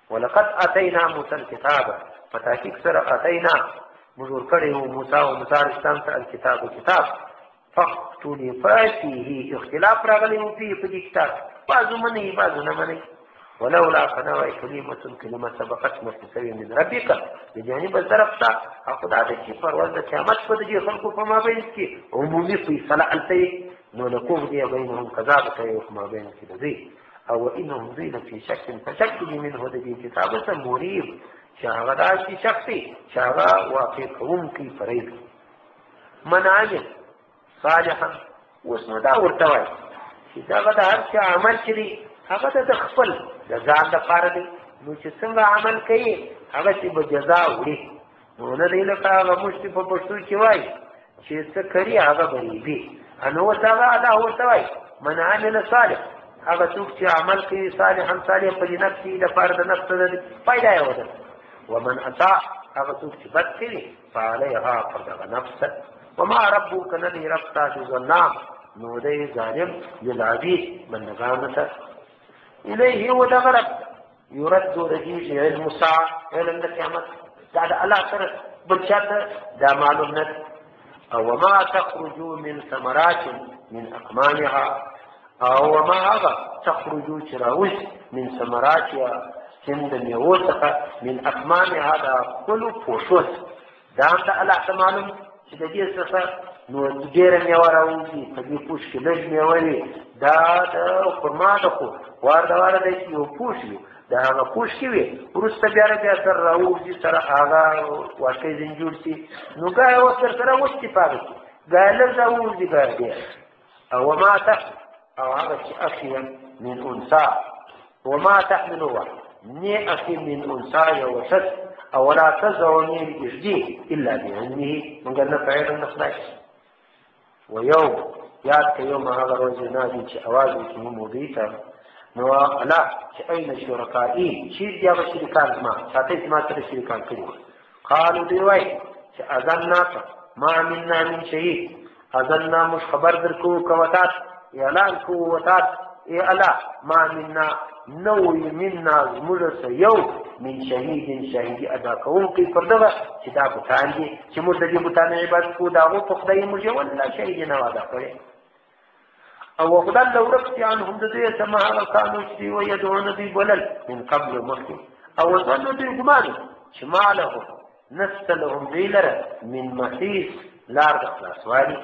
ولقد اتینا موسی الكتاب فتحقیق سره اتینا مزور کړی وو موسی او موسی علیه السلام ته الکتاب کتاب فاختلف فيه اختلاف راغلی وو په دې کتاب بعضو منی بعضو نه منی ولولا فنوى كلمة سبقت مختصرية من ربك بجانب الزرفتا خدا دې چې پرواز د قیامت په دې خلکو په مابین کې عمومي فیصله الته نو لکوم دې بینهم کذاب کوي په مابین کې دي او انهم ذين في شك فشك منه دې کتاب مريب شاغدا شي شخصي شاغا واقع قوم کی فريد من عمل صالحا واسمه دا ورته وای چې دا غدا هر څه عمل کړي هغه د خپل د ځان لپاره دی نو چې څنګه عمل کوي هغه چې به جزا وړي نو نه دی لکه هغه مشتي په پښتو کې وایي چې څه کړي هغه بریږي نو هغه الله ورته وایي من عمل صالح هغه څوک چې عمل کوي صالحا صالح په نفسه لپاره د نفس د فایده یې وده ومن اساء هغه څوک چې بد کوي فعليها فدغ نفسه وما ربك الذي ربك ظلام نو دی ظالم للعبید بندگانو ته إليه ودغرب يرد رجيج علم الساعة علم القيامة بعد الله ترى بالشات دا معلومات أو ما تخرج من ثمرات من أكمامها أو ما هذا تخرج شراوز من ثمراتها سند يوسخ من أكمامها هذا كل فوشوس دا أنت الله معلوم شديد سفر نو ډېر میوه راوځي په دې پوش کې لږ میوه وي دا د خرما د خو وار د واره دی چې یو پوش وي د هغه پوش کې وي وروسته بیا سره راوځي سره هغه واقعي زنجور شي نو ګایه ورسره سره وستفاده شي ګایه لږ راوځي ګایه ډېر او ما او هغه چې اخي من انثى وما تحمل واحد ني اخي من انثى وشد او لا تزعوني الإجدي إلا بعلمه من قلنا فعيلا نخلاش ويوم ياد كيوم هذا الرجل نادي چې اوازي کې موديته نو الا چې اين شرکائي چې بیا به شریکان ما ساتي ما سره شریکان کړو قالوا دی وای چې اذننا ما منا من شيء اذننا مش خبر درکو کوتات اعلان کو وتات ای الا ما منا نوی منا زمرس یو من شهید ادا کوم کی پردغه چې دا بوتان دي چې موږ د دې بوتان عبادت کو دا غو په خدای موږ ولا شهید نه واده کړي او خدای لو رفت عنهم دې سماها كانوا شي ويدعون دي بلل من قبل مخي او ظنوا دي ګمان چې مالهم نستلهم دیلره من محیص لار د خلاصوالي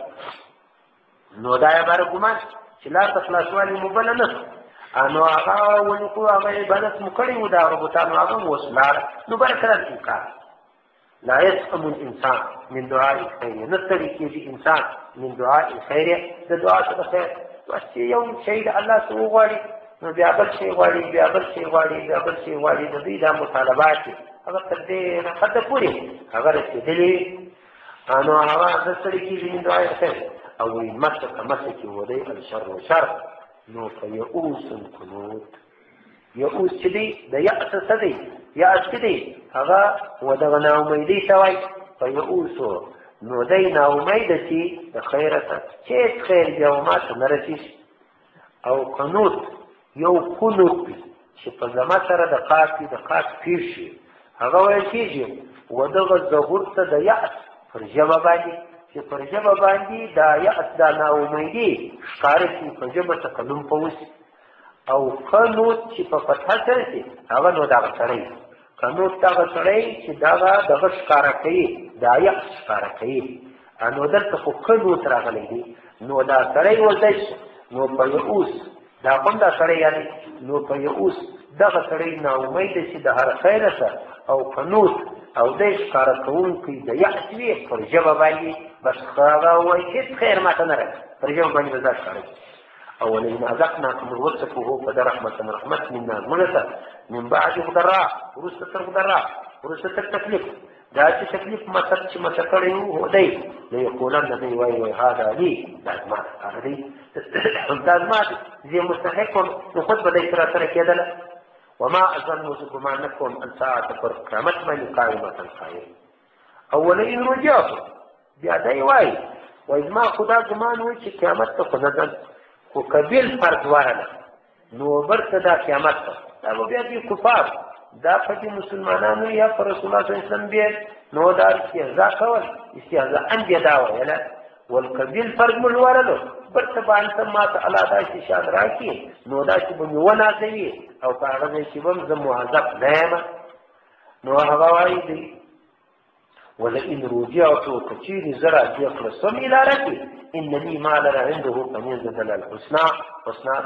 نو دا یې بار ګمان چې لار د خلاصوالي مبل نه انو هغه ونکو هغه عبادت مکړی و دا ربوتانو هغه وسلار نو برکرات انکار لا يسأم الانسان من دعاء الخير نستری کیږي انسان من دعاء الخير د دعا څخه خیر چې یو شهید الله سو غواړي نو بیا بل شي غواړي بیا بل شي غواړي بیا بل شي غواړي د دې د مطالبات هغه تر دې نه حد پورې هغه رسېدلې انو هغه نستری کیږي من دعاء الخير او مسك ودي الشر وشر نو فيئوس القنوت يئوس چې دی د یأس څه دی یأس چې دی هغه ودغه ناامیدي ته وایي فیئوس نو دی ناامیده چې د خیره ته هېڅ خیر بیا ماته نه رسېږي او قنوت یو قنوت دی چې په زما سره د قاف پیر شي هغه ویل کېږي ودغه ظهور ته د یأس پر ژبه باندې چې پر ژبه باندې دا یأس دا ناامیدي ښکاره شي په ژبه تکلم پوسي او قنوت چې په فتحه سره شي هغه نو دغه سړی قنوت دغه سړی چې دغه ښکاره کوي دا یأس ښکاره کوي نو دلته خو قنوت راغلی دی نو دا سړی ولدی شو نو په یئوس دا کوم دا سړی یعنی نو په یئوس دغه سړی ناامیده شي د هر خیره سره او قنوت او دې ښکاره کوونکی د یأس وي پر ژبه باندې بس هغه وایي هېڅ خیر ماته نه راځي پر ژبه باندې به دا ښکاره او ولئن أذقناكم الوصفه فده رحمة منا منته من بعد ضراء ورسته تر ضراء ورسته تر تکلیف دا چې تکلیف چې مته کړی وو دی ليقولن دی وای هذا لي لازم هذا دی لازم زي مستحقهم نو خود به دې سره کېدل وما أظن ظنكم الساعة قامت من قائمة قائمة أولئن رجعتم بیا دی وای ما خدا ګمان وي چې قیامت ته خدای خو قبیل فرض ورنه نو برته دا قیامت ته دا بیا دي کفار دا پکې مسلمانانو یا پر رسول الله صلی الله علیه وسلم بیا نو دا استهزاء کول استهزاء ان بیا دا ویله والقبیل فرد ملورلو برتبان ته ماته الله دا شي شان راکړي نو دا چې به مې ونازوي او په هغه ځای کې به هم زه معذب نه یم نو هغه وایي دی ولئن رجعت كثير زرع ديقل سم إلى ربي إنني ما لنا عنده فنزل الحسنى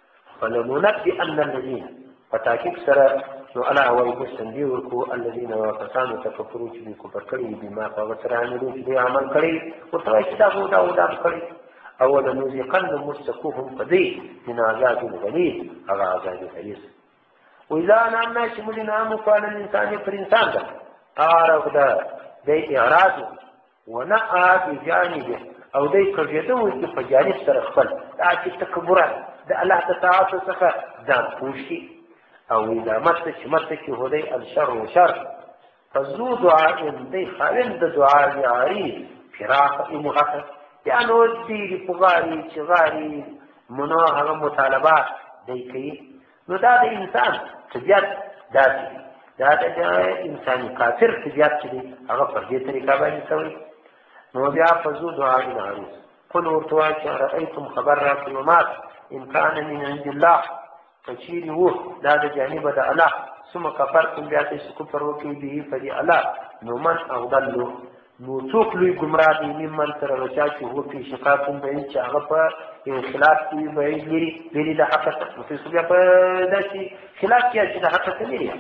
فلننبئن الذين فتاكيك سر على ويبسنديوكو الذين وكسانوا تكفروا في كفر كري بما فغسر عملوا في عمل كري وطوى كتابه داود كري أولا نزيقن مستكوهم فدي من عذاب غليظ هذا عذاب غليظ وإذا أنعمنا شملنا مقال الإنسان فالإنسان ده أعرف ده دی اعراض ونقع بجانبه او دی کړېدو چې په جانب سره خپل دا چې تکبر د الله تعالی څخه ځان پوښي او اذا مت کې هدي الشر وشر فذو دعاء دی خالد د دعاء یاري فراق مغفر یعنی دی پغاري چغاري منو هغه مطالبات دی کوي نو دا د انسان طبيعت داسي دا د انساني کافر طبيعت چې دی هغه پر دې طریقه باندې کوي نو بیا فزو دعا العروس قل ورتوا چې رأيتم خبر را کلمات ان كان من عند الله فشيري وو دا د جانب د الله ثم كفرتم بیا چې کفر وکړي به فدي الله نو من اضلوا نو څوک لوی گمراه دي ممن تر رچا چې هو په شقاقم به چې هغه په خلاف کې به لري د حق څخه په څه په داسي خلاف کې چې د حق څخه لري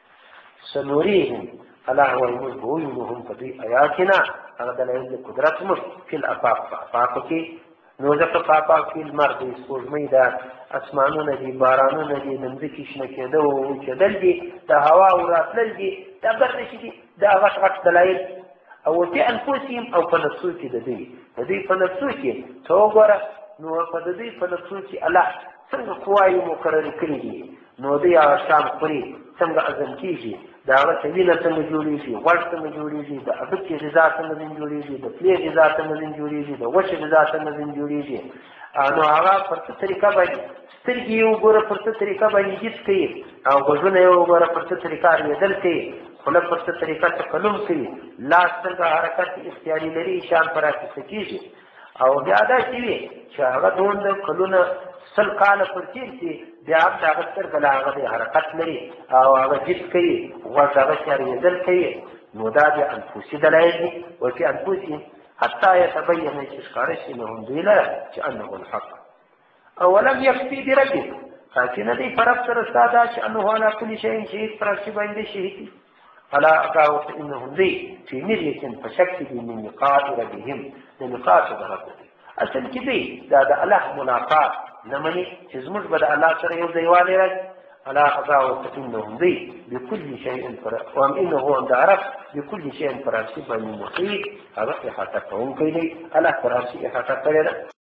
سنوريهم الله هو يمزبوينهم فدي آياتنا هذا دلائل قدرتهم في الأفاق فاقكي نوزق فاقك في المرض سوزمي دا اسمانون دي بارانون دي نمزكي شنكيدو وچدل دي دا هوا وراتلل دي دا بردش دي دا غش دلائل او في انفسهم او فنفسوكي دي فنفسوكي توغورا نو فدي فنفسوكي الله څنګه قواي مقرر کړی دي نو دی شام خوري څنګه اذن کیږي دا هغه وینه څنګه جوړیږي غوړ څنګه جوړیږي د ابکي غذا څنګه جوړیږي د پلی غذا څنګه جوړیږي د وښه غذا څنګه جوړیږي نو هغه په څه طریقه باندې سترګې یو ګوره په څه طریقه باندې جس کوي او غوږونه یو ګوره په څه طریقه ریدل کوي خوله په څه طریقه تکلم کوي لاس څنګه حرکت اختیاري لري شان پر اخیسته کیږي او بیا دا چې چې هغه دوند کلونه سل کاله پر تیر شي بیا هم دا غتر بلا هغه حرکت لري او هغه جس کوي غوږ هغه شاریدل کوي نو دا د انفسي دلایل دي وفي انفسهم حتى يتبين اشكارش انهم ديلا كأنه الحق اولم يكفي بربك لكن دي فرق ترستادا انه على كل شيء شهيد فرق بين شهيد فلا اقاوت انهم دي في مرية فشكل من لقاء ربهم للقاء ربهم اصل كده دا الله ملاقات نمني چزمج بدا الله سره یو ځایواله راځي الا اقاوت انهم دي بكل شيء فرق وام انه عند عرف بكل شيء فرق من محيط هذا احاطه کوم کوي الله فرق احاطه کړی